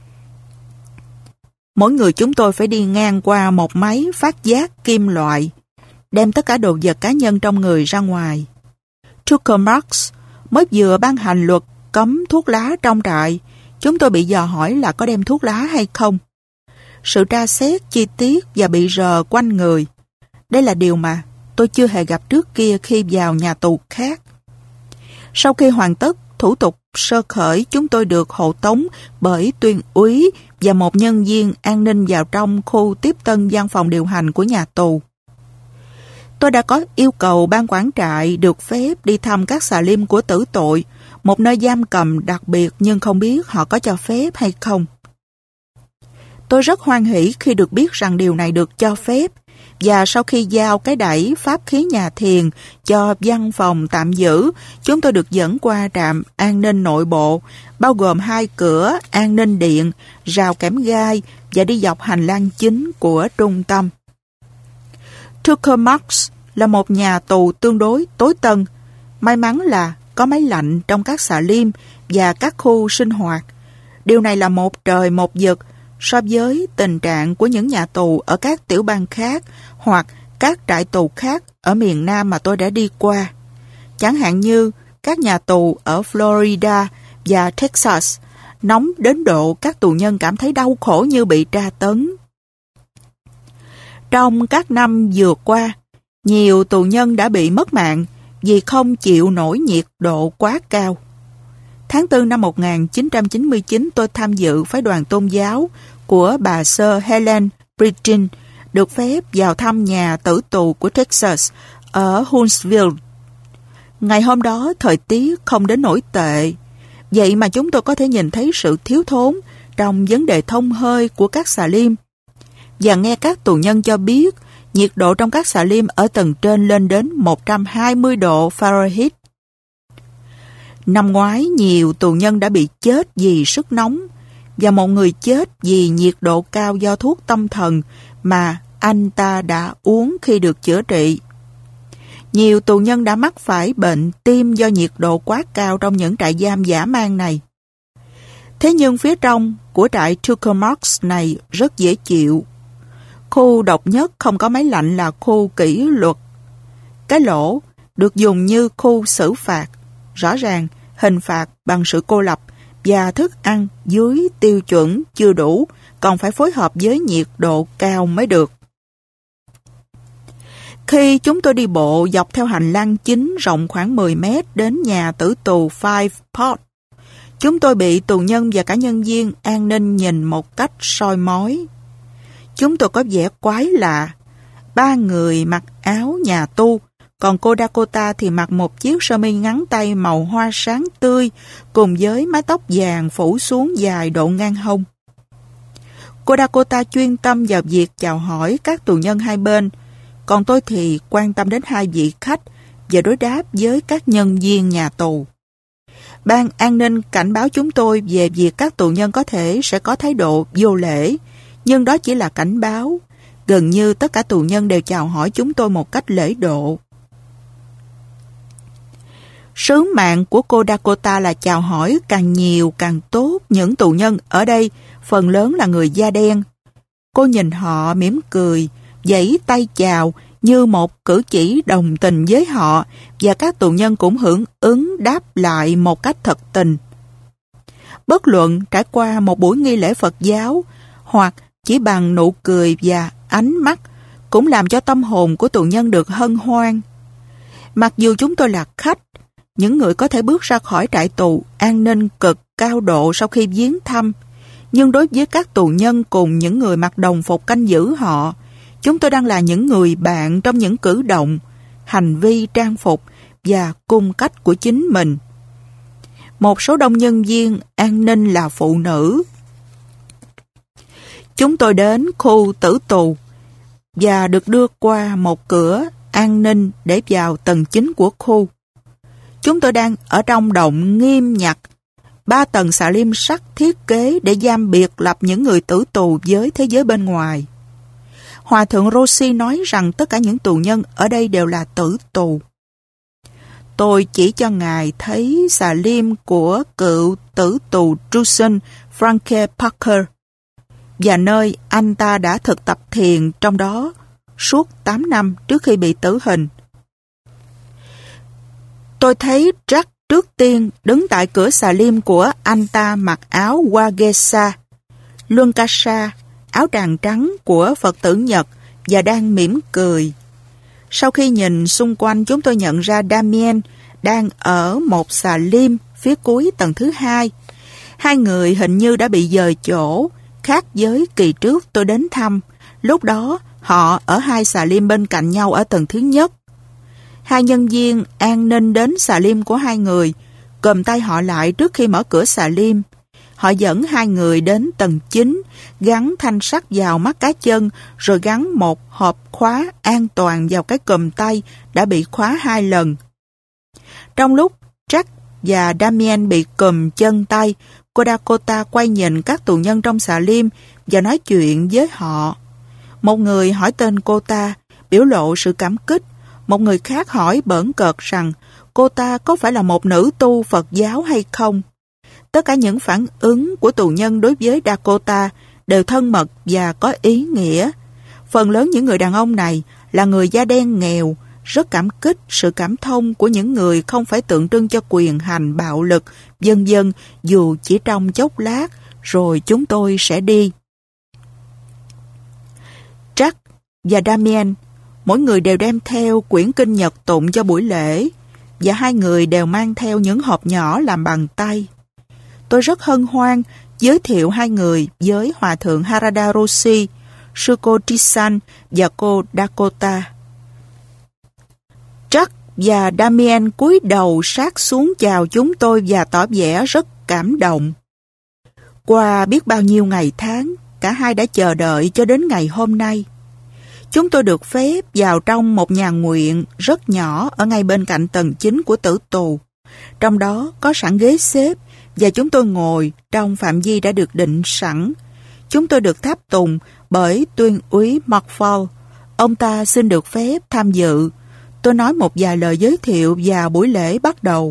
Mỗi người chúng tôi phải đi ngang qua một máy phát giác kim loại, đem tất cả đồ vật cá nhân trong người ra ngoài. Tucker Max mới vừa ban hành luật cấm thuốc lá trong trại. Chúng tôi bị dò hỏi là có đem thuốc lá hay không. Sự tra xét chi tiết và bị rờ quanh người. Đây là điều mà tôi chưa hề gặp trước kia khi vào nhà tù khác. Sau khi hoàn tất thủ tục sơ khởi, chúng tôi được hộ tống bởi tuyên úy và một nhân viên an ninh vào trong khu tiếp tân văn phòng điều hành của nhà tù. Tôi đã có yêu cầu ban quản trại được phép đi thăm các xà lim của tử tội, một nơi giam cầm đặc biệt nhưng không biết họ có cho phép hay không. Tôi rất hoan hỉ khi được biết rằng điều này được cho phép, và sau khi giao cái đẩy pháp khí nhà thiền cho văn phòng tạm giữ, chúng tôi được dẫn qua trạm an ninh nội bộ, bao gồm hai cửa an ninh điện, rào kẽm gai và đi dọc hành lang chính của trung tâm. Tucker Max là một nhà tù tương đối tối tân. May mắn là có máy lạnh trong các xà lim và các khu sinh hoạt. Điều này là một trời một vực so với tình trạng của những nhà tù ở các tiểu bang khác hoặc các trại tù khác ở miền Nam mà tôi đã đi qua. Chẳng hạn như các nhà tù ở Florida và Texas, nóng đến độ các tù nhân cảm thấy đau khổ như bị tra tấn. Trong các năm vừa qua, nhiều tù nhân đã bị mất mạng vì không chịu nổi nhiệt độ quá cao. Tháng tư năm một nghìn chín trăm chín mươi chín, tôi tham dự phái đoàn tôn giáo của bà Sir Helen Bridgen được phép vào thăm nhà tử tù của Texas ở Huntsville. Ngày hôm đó, thời tiết không đến nổi tệ. Vậy mà chúng tôi có thể nhìn thấy sự thiếu thốn trong vấn đề thông hơi của các xà lim và nghe các tù nhân cho biết nhiệt độ trong các xà lim ở tầng trên lên đến một trăm hai mươi độ Fahrenheit. Năm ngoái, nhiều tù nhân đã bị chết vì sức nóng và một người chết vì nhiệt độ cao do thuốc tâm thần mà anh ta đã uống khi được chữa trị. Nhiều tù nhân đã mắc phải bệnh tim do nhiệt độ quá cao trong những trại giam dã man này. Thế nhưng phía trong của trại Tuckermarks này rất dễ chịu. Khu độc nhất không có máy lạnh là khu kỷ luật. Cái lỗ được dùng như khu xử phạt. Rõ ràng, hình phạt bằng sự cô lập và thức ăn dưới tiêu chuẩn chưa đủ, còn phải phối hợp với nhiệt độ cao mới được. Khi chúng tôi đi bộ dọc theo hành lang chính rộng khoảng mười mét đến nhà tử tù Five Pot, chúng tôi bị tù nhân và cả nhân viên an ninh nhìn một cách soi mói. Chúng tôi có vẻ quái lạ. Ba người mặc áo nhà tu, còn cô Dakota thì mặc một chiếc sơ mi ngắn tay màu hoa sáng tươi cùng với mái tóc vàng phủ xuống dài độ ngang hông. Cô Dakota chuyên tâm vào việc chào hỏi các tù nhân hai bên, còn tôi thì quan tâm đến hai vị khách và đối đáp với các nhân viên nhà tù. Ban an ninh cảnh báo chúng tôi về việc các tù nhân có thể sẽ có thái độ vô lễ, nhưng đó chỉ là cảnh báo. Gần như tất cả tù nhân đều chào hỏi chúng tôi một cách lễ độ. Sứ mạng của cô Dakota là chào hỏi càng nhiều càng tốt những tù nhân ở đây, phần lớn là người da đen. Cô nhìn họ mỉm cười, giãy tay chào như một cử chỉ đồng tình với họ và các tù nhân cũng hưởng ứng đáp lại một cách thật tình. Bất luận trải qua một buổi nghi lễ Phật giáo hoặc chỉ bằng nụ cười và ánh mắt cũng làm cho tâm hồn của tù nhân được hân hoan. Mặc dù chúng tôi là khách, những người có thể bước ra khỏi trại tù an ninh cực cao độ sau khi viếng thăm, nhưng đối với các tù nhân cùng những người mặc đồng phục canh giữ họ, chúng tôi đang là những người bạn trong những cử động, hành vi trang phục và cung cách của chính mình. Một số đông nhân viên an ninh là phụ nữ. Chúng tôi đến khu tử tù và được đưa qua một cửa an ninh để vào tầng chính của khu. Chúng tôi đang ở trong động nghiêm ngặt, ba tầng xà lim sắt thiết kế để giam biệt lập những người tử tù với thế giới bên ngoài. Hòa thượng Rossi nói rằng tất cả những tù nhân ở đây đều là tử tù. Tôi chỉ cho ngài thấy xà lim của cựu tử tù Truson Franke Parker và nơi anh ta đã thực tập thiền trong đó suốt tám năm trước khi bị tử hình. Tôi thấy Jack trước tiên đứng tại cửa xà lim của anh ta mặc áo Wagesa, Lunkasa, áo tràng trắng của Phật tử Nhật và đang mỉm cười. Sau khi nhìn xung quanh, chúng tôi nhận ra Damien đang ở một xà lim phía cuối tầng thứ hai. Hai người hình như đã bị dời chỗ, khác với kỳ trước tôi đến thăm. Lúc đó, họ ở hai xà lim bên cạnh nhau ở tầng thứ nhất. Hai nhân viên an ninh đến xà lim của hai người, cầm tay họ lại trước khi mở cửa xà lim. Họ dẫn hai người đến tầng chính, gắn thanh sắt vào mắt cá chân, rồi gắn một hộp khóa an toàn vào cái cùm tay đã bị khóa hai lần. Trong lúc Jack và Damien bị cùm chân tay, cô Dakota quay nhìn các tù nhân trong xà lim và nói chuyện với họ. Một người hỏi tên cô ta, biểu lộ sự cảm kích, Một người khác hỏi bỡn cợt rằng cô ta có phải là một nữ tu Phật giáo hay không. Tất cả những phản ứng của tù nhân đối với Dakota đều thân mật và có ý nghĩa. Phần lớn những người đàn ông này là người da đen nghèo, rất cảm kích sự cảm thông của những người không phải tượng trưng cho quyền hành bạo lực, vân vân, dù chỉ trong chốc lát, rồi chúng tôi sẽ đi. Jack và Damien, mỗi người đều đem theo quyển kinh nhật tụng cho buổi lễ, và hai người đều mang theo những hộp nhỏ làm bằng tay. Tôi rất hân hoan giới thiệu hai người với Hòa thượng Harada Roshi, sư cô Trisan và cô Dakota. Jack và Damien cúi đầu sát xuống chào chúng tôi và tỏ vẻ rất cảm động. Qua biết bao nhiêu ngày tháng, cả hai đã chờ đợi cho đến ngày hôm nay. Chúng tôi được phép vào trong một nhà nguyện rất nhỏ ở ngay bên cạnh tầng chính của tử tù. Trong đó có sẵn ghế xếp và chúng tôi ngồi trong phạm vi đã được định sẵn. Chúng tôi được tháp tùng bởi tuyên úy McFall. Ông ta xin được phép tham dự. Tôi nói một vài lời giới thiệu và buổi lễ bắt đầu.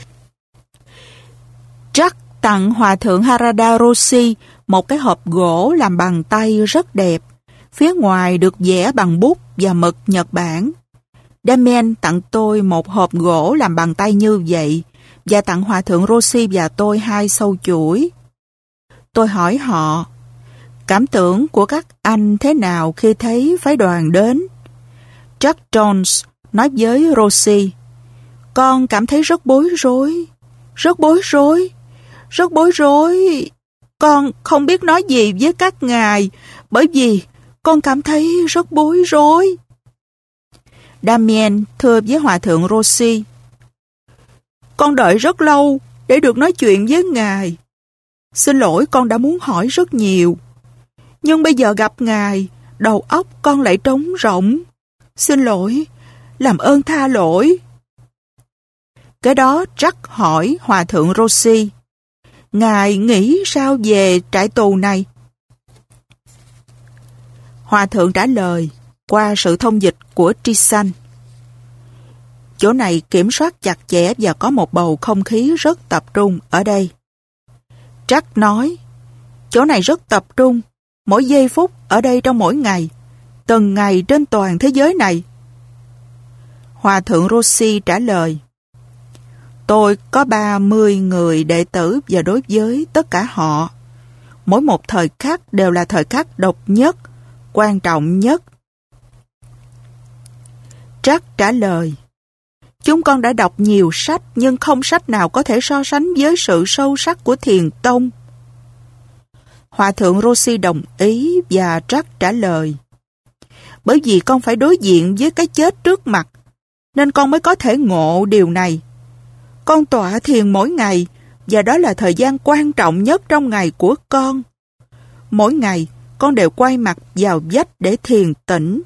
Jack tặng Hòa thượng Harada Roshi một cái hộp gỗ làm bằng tay rất đẹp. Phía ngoài được vẽ bằng bút và mực Nhật Bản. Damien tặng tôi một hộp gỗ làm bằng tay như vậy và tặng Hòa thượng Roshi và tôi hai sâu chuỗi. Tôi hỏi họ, cảm tưởng của các anh thế nào khi thấy phái đoàn đến? Jack Jones nói với Roshi, con cảm thấy rất bối rối, rất bối rối, rất bối rối. Con không biết nói gì với các ngài, bởi vì con cảm thấy rất bối rối. Damien thưa với Hòa thượng Roshi, con đợi rất lâu để được nói chuyện với ngài. Xin lỗi, con đã muốn hỏi rất nhiều, nhưng bây giờ gặp ngài, đầu óc con lại trống rỗng. Xin lỗi, làm ơn tha lỗi. Cái đó Jack hỏi Hòa thượng Roshi, ngài nghĩ sao về trại tù này? Hòa thượng trả lời qua sự thông dịch của Trisan. Chỗ này kiểm soát chặt chẽ và có một bầu không khí rất tập trung ở đây. Jack nói, chỗ này rất tập trung, mỗi giây phút ở đây trong mỗi ngày, từng ngày trên toàn thế giới này. Hòa thượng Roshi trả lời, tôi có ba mươi người đệ tử và đối với tất cả họ, mỗi một thời khắc đều là thời khắc độc nhất, quan trọng nhất. Jack trả lời, chúng con đã đọc nhiều sách nhưng không sách nào có thể so sánh với sự sâu sắc của thiền tông. Hòa thượng Roshi đồng ý và Jack trả lời, bởi vì con phải đối diện với cái chết trước mặt, nên con mới có thể ngộ điều này. Con tọa thiền mỗi ngày, và đó là thời gian quan trọng nhất trong ngày của con. Mỗi ngày, con đều quay mặt vào vách để thiền tĩnh.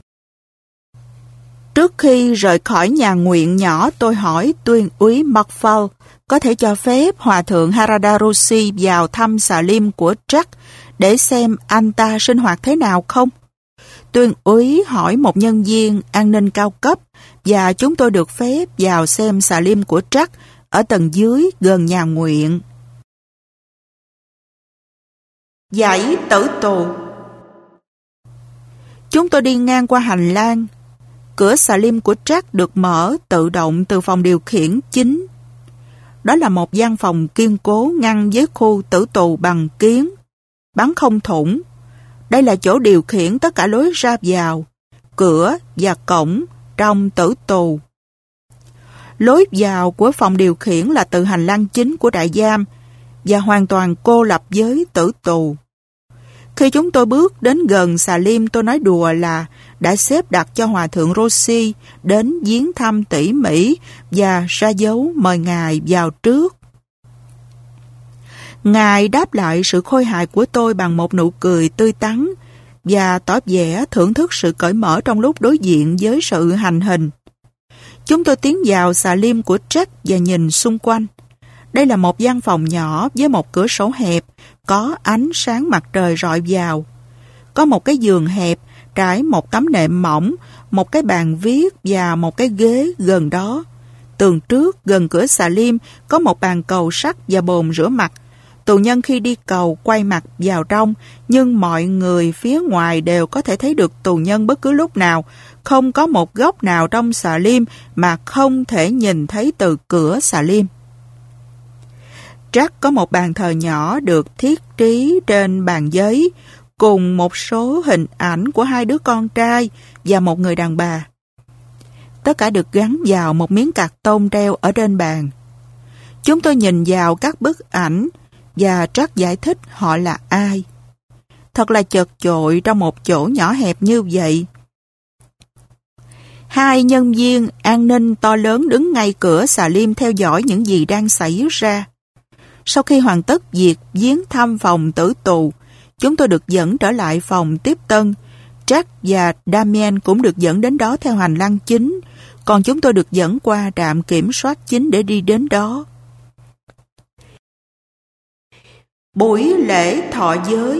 Trước khi rời khỏi nhà nguyện nhỏ, tôi hỏi tuyên úy McFall có thể cho phép Hòa thượng Harada Roshi vào thăm xà lim của Jack để xem anh ta sinh hoạt thế nào không? Tuyên úy hỏi một nhân viên an ninh cao cấp và chúng tôi được phép vào xem xà lim của Jack ở tầng dưới gần nhà nguyện. Dãy tử tù. Chúng tôi đi ngang qua hành lang. Cửa xà lim của Jack được mở tự động từ phòng điều khiển chính. Đó là một gian phòng kiên cố ngăn với khu tử tù bằng kiến, bắn không thủng. Đây là chỗ điều khiển tất cả lối ra vào, cửa và cổng trong tử tù. Lối vào của phòng điều khiển là từ hành lang chính của trại giam và hoàn toàn cô lập với tử tù. Khi chúng tôi bước đến gần xà lim, tôi nói đùa là đã xếp đặt cho Hòa thượng Roshi đến viếng thăm tỉ mỉ và ra dấu mời ngài vào trước. Ngài đáp lại sự khôi hài của tôi bằng một nụ cười tươi tắn và tỏ vẻ thưởng thức sự cởi mở trong lúc đối diện với sự hành hình. Chúng tôi tiến vào xà lim của Jack và nhìn xung quanh. Đây là một gian phòng nhỏ với một cửa sổ hẹp, có ánh sáng mặt trời rọi vào. Có một cái giường hẹp, trải một tấm nệm mỏng, một cái bàn viết và một cái ghế gần đó. Tường trước, gần cửa xà lim, có một bàn cầu sắt và bồn rửa mặt. Tù nhân khi đi cầu quay mặt vào trong, nhưng mọi người phía ngoài đều có thể thấy được tù nhân bất cứ lúc nào. Không có một góc nào trong xà lim mà không thể nhìn thấy từ cửa xà lim. Jack có một bàn thờ nhỏ được thiết trí trên bàn giấy, cùng một số hình ảnh của hai đứa con trai và một người đàn bà. Tất cả được gắn vào một miếng cạc tông treo ở trên bàn. Chúng tôi nhìn vào các bức ảnh và Jack giải thích họ là ai. Thật là chật chội trong một chỗ nhỏ hẹp như vậy. Hai nhân viên an ninh to lớn đứng ngay cửa xà lim theo dõi những gì đang xảy ra. Sau khi hoàn tất việc viếng thăm phòng tử tù, chúng tôi được dẫn trở lại phòng tiếp tân. Jack và Damien cũng được dẫn đến đó theo hành lang chính, còn chúng tôi được dẫn qua trạm kiểm soát chính để đi đến đó. Buổi lễ thọ giới.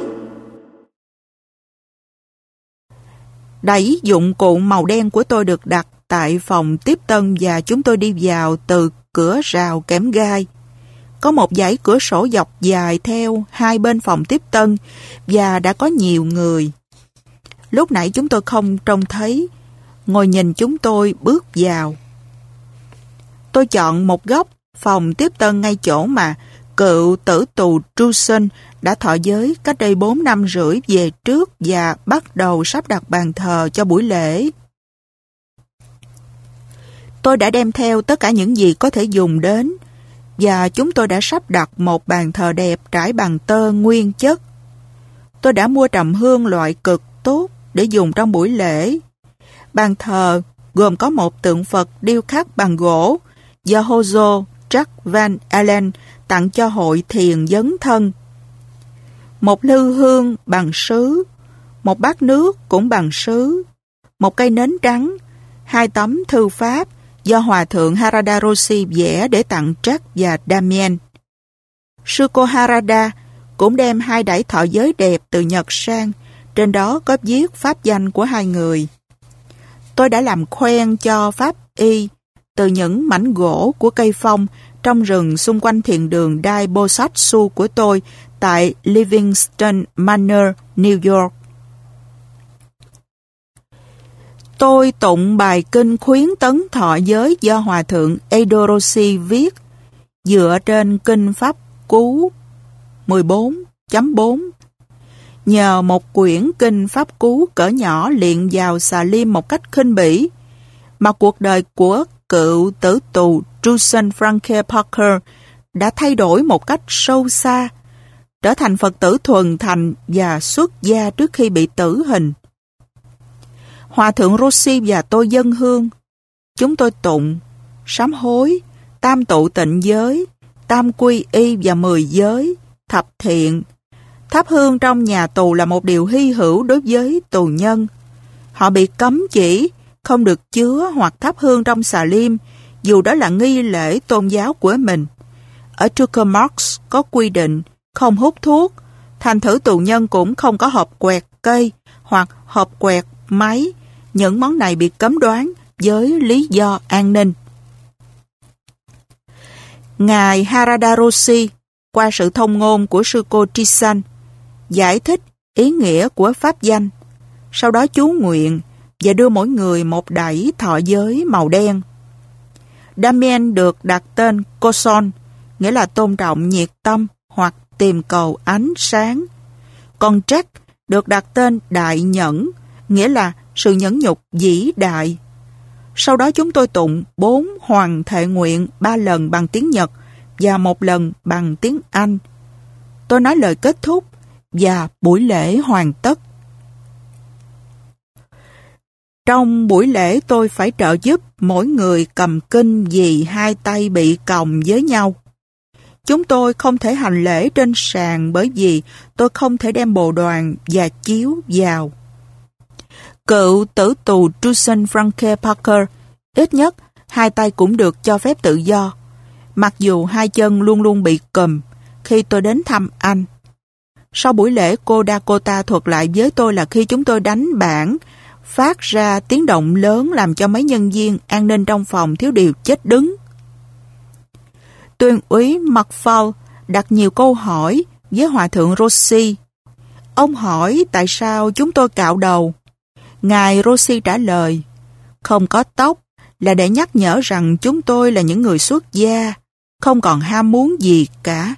Đẩy dụng cụ màu đen của tôi được đặt tại phòng tiếp tân và chúng tôi đi vào từ cửa rào kẽm gai. Có một dãy cửa sổ dọc dài theo hai bên phòng tiếp tân và đã có nhiều người. Lúc nãy chúng tôi không trông thấy, ngồi nhìn chúng tôi bước vào. Tôi chọn một góc phòng tiếp tân ngay chỗ mà cựu tử tù Truson đã thọ giới cách đây bốn năm rưỡi về trước và bắt đầu sắp đặt bàn thờ cho buổi lễ. Tôi đã đem theo tất cả những gì có thể dùng đến và chúng tôi đã sắp đặt một bàn thờ đẹp trải bằng tơ nguyên chất. Tôi đã mua trầm hương loại cực tốt để dùng trong buổi lễ. Bàn thờ gồm có một tượng Phật điêu khắc bằng gỗ do Hozo Jack Van Allen tặng cho hội thiền dấn thân. Một lư hương bằng sứ, một bát nước cũng bằng sứ, một cây nến trắng, hai tấm thư pháp do Hòa thượng Harada Roshi vẽ để tặng Jack và Damien. Sư cô Harada cũng đem hai đẩy thọ giới đẹp từ Nhật sang, trên đó có viết pháp danh của hai người. Tôi đã làm khoen cho pháp y từ những mảnh gỗ của cây phong trong rừng xung quanh thiền đường Dai Bosatsu của tôi tại Livingston Manor, New York. Tôi tụng bài kinh khuyến tấn thọ giới do Hòa thượng Edo Roshi viết dựa trên kinh Pháp Cú mười bốn chấm bốn. Nhờ một quyển kinh Pháp Cú cỡ nhỏ liệng vào xà lim một cách khinh bỉ, mà cuộc đời của cựu tử tù Truson Franke Parker đã thay đổi một cách sâu xa, trở thành Phật tử thuần thành và xuất gia trước khi bị tử hình. Hòa thượng Roshi và tôi dâng hương. Chúng tôi tụng, sám hối, tam tụ tịnh giới, tam quy y và mười giới, thập thiện. Thắp hương trong nhà tù là một điều hy hữu đối với tù nhân. Họ bị cấm chỉ không được chứa hoặc thắp hương trong xà lim, dù đó là nghi lễ tôn giáo của mình. Ở Tucker Marks có quy định không hút thuốc, thành thử tù nhân cũng không có hộp quẹt cây hoặc hộp quẹt máy. Những món này bị cấm đoán với lý do an ninh. Ngài Harada Roshi, qua sự thông ngôn của sư cô Trisan, giải thích ý nghĩa của pháp danh, sau đó chú nguyện và đưa mỗi người một đẩy thọ giới màu đen. Damien được đặt tên Koson, nghĩa là tôn trọng nhiệt tâm hoặc tìm cầu ánh sáng. Còn Jack được đặt tên Đại Nhẫn, nghĩa là sự nhẫn nhục vĩ đại. Sau đó chúng tôi tụng bốn hoàng thệ nguyện ba lần bằng tiếng Nhật và một lần bằng tiếng Anh. Tôi nói lời kết thúc và buổi lễ hoàn tất. Trong buổi lễ tôi phải trợ giúp mỗi người cầm kinh vì hai tay bị còng với nhau. Chúng tôi không thể hành lễ trên sàn bởi vì tôi không thể đem bồ đoàn và chiếu vào. Cựu tử tù Truson Franke Parker, ít nhất hai tay cũng được cho phép tự do, mặc dù hai chân luôn luôn bị cùm khi tôi đến thăm anh. Sau buổi lễ, cô Dakota thuật lại với tôi là khi chúng tôi đánh bảng, phát ra tiếng động lớn làm cho mấy nhân viên an ninh trong phòng thiếu điều chết đứng. Tuyên úy McFall đặt nhiều câu hỏi với Hòa thượng Rossi. Ông hỏi tại sao chúng tôi cạo đầu. Ngài Rossi trả lời, không có tóc là để nhắc nhở rằng chúng tôi là những người xuất gia, không còn ham muốn gì cả.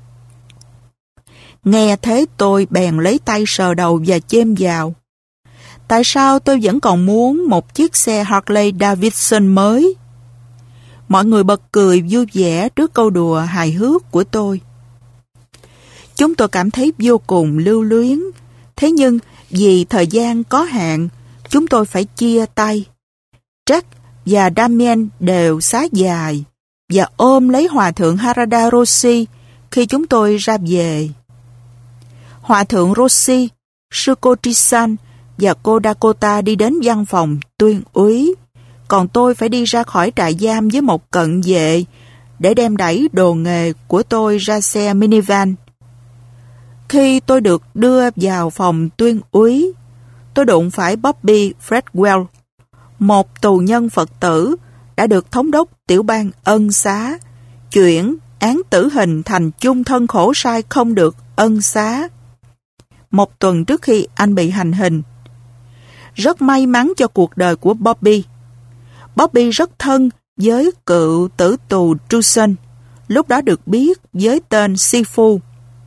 Nghe thế tôi bèn lấy tay sờ đầu và chêm vào. Tại sao tôi vẫn còn muốn một chiếc xe Harley Davidson mới? Mọi người bật cười vui vẻ trước câu đùa hài hước của tôi. Chúng tôi cảm thấy vô cùng lưu luyến. Thế nhưng vì thời gian có hạn, chúng tôi phải chia tay. Jack và Damien đều xá dài và ôm lấy Hòa thượng Harada Rossi khi chúng tôi ra về. Hòa thượng Rossi, sư cô Trisan và cô Dakota đi đến văn phòng tuyên úy, còn tôi phải đi ra khỏi trại giam với một cận vệ để đem đẩy đồ nghề của tôi ra xe minivan. Khi tôi được đưa vào phòng tuyên úy, tôi đụng phải Bobby Fredwell, một tù nhân Phật tử đã được thống đốc tiểu bang ân xá, chuyển án tử hình thành chung thân khổ sai không được ân xá. Một tuần trước khi anh bị hành hình. Rất may mắn cho cuộc đời của Bobby. Bobby rất thân với cựu tử tù Truson, lúc đó được biết với tên Sifu.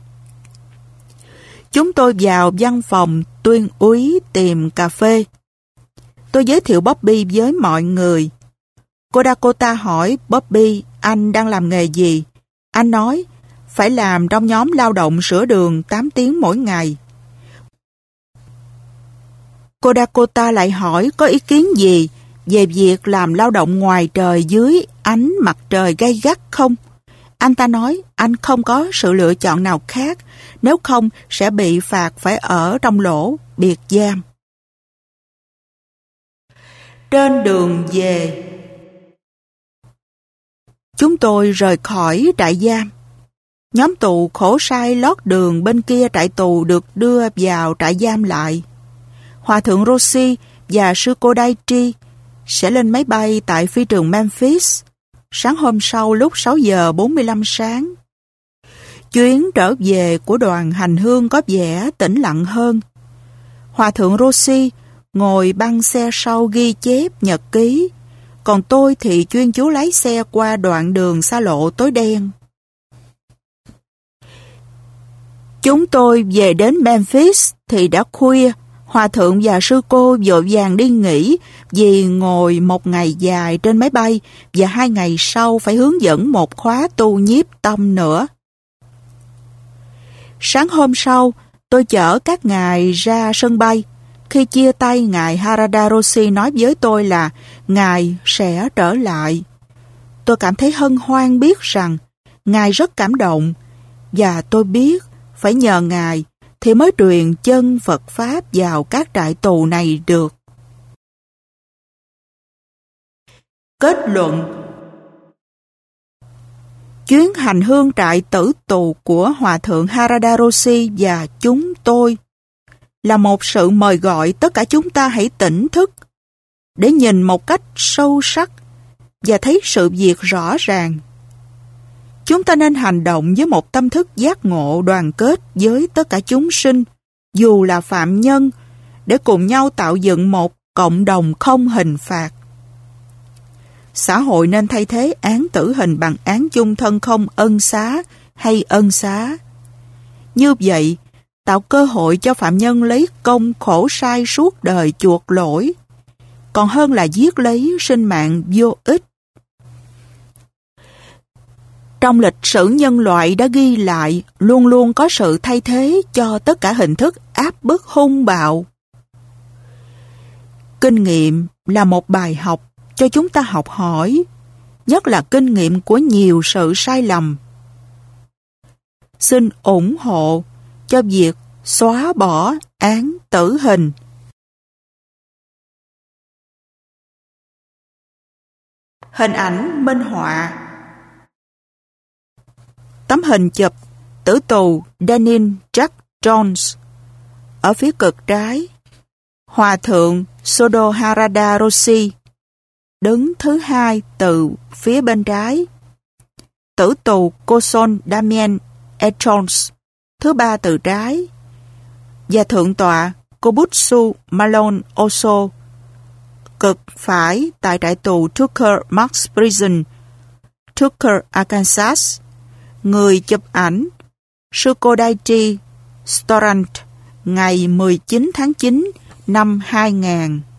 Chúng tôi vào văn phòng tuyên úy tìm cà phê. Tôi giới thiệu Bobby với mọi người. Cô Dakota hỏi Bobby anh đang làm nghề gì. Anh nói phải làm trong nhóm lao động sửa đường tám tiếng mỗi ngày. Cô Dakota lại hỏi có ý kiến gì về việc làm lao động ngoài trời dưới ánh mặt trời gay gắt không? Anh ta nói anh không có sự lựa chọn nào khác, nếu không sẽ bị phạt phải ở trong lỗ biệt giam. Trên đường về, chúng tôi rời khỏi trại giam. Nhóm tù khổ sai lót đường bên kia trại tù được đưa vào trại giam lại. Hòa thượng Rossi và sư cô Daichi sẽ lên máy bay tại phi trường Memphis sáng hôm sau lúc sáu giờ bốn mươi lăm sáng. Chuyến trở về của đoàn hành hương có vẻ tĩnh lặng hơn. Hòa thượng Rossi ngồi băng xe sau ghi chép nhật ký, còn tôi thì chuyên chú lái xe qua đoạn đường xa lộ tối đen. Chúng tôi về đến Memphis thì đã khuya. Hòa thượng và sư cô vội vàng đi nghỉ vì ngồi một ngày dài trên máy bay và hai ngày sau phải hướng dẫn một khóa tu nhiếp tâm nữa. Sáng hôm sau, tôi chở các ngài ra sân bay. Khi chia tay, ngài Harada Rossi nói với tôi là ngài sẽ trở lại. Tôi cảm thấy hân hoan biết rằng ngài rất cảm động và tôi biết phải nhờ ngài thì mới truyền chân Phật Pháp vào các trại tù này được. Kết luận: chuyến hành hương trại tử tù của Hòa thượng Harada Rossi và chúng tôi là một sự mời gọi tất cả chúng ta hãy tỉnh thức để nhìn một cách sâu sắc và thấy sự việc rõ ràng. Chúng ta nên hành động với một tâm thức giác ngộ đoàn kết với tất cả chúng sinh, dù là phạm nhân, để cùng nhau tạo dựng một cộng đồng không hình phạt. Xã hội nên thay thế án tử hình bằng án chung thân không ân xá hay ân xá. Như vậy, tạo cơ hội cho phạm nhân lấy công khổ sai suốt đời chuộc lỗi, còn hơn là giết lấy sinh mạng vô ích. Trong lịch sử nhân loại đã ghi lại luôn luôn có sự thay thế cho tất cả hình thức áp bức hung bạo. Kinh nghiệm là một bài học cho chúng ta học hỏi, nhất là kinh nghiệm của nhiều sự sai lầm. Xin ủng hộ cho việc xóa bỏ án tử hình. Hình ảnh minh họa. Tấm hình chụp tử tù Daniel Jack Jones. Ở phía cực trái, Hòa thượng Sodoharada Rossi, đứng thứ hai từ phía bên trái. Tử tù Koson Damien E. Jones, thứ ba từ trái. Và thượng tọa Kobutsu Malone Oso, cực phải tại trại tù Tucker Max Prison, Tucker, Arkansas. Người chụp ảnh Sukodaichi Storant, ngày mười chín tháng chín năm hai nghìn.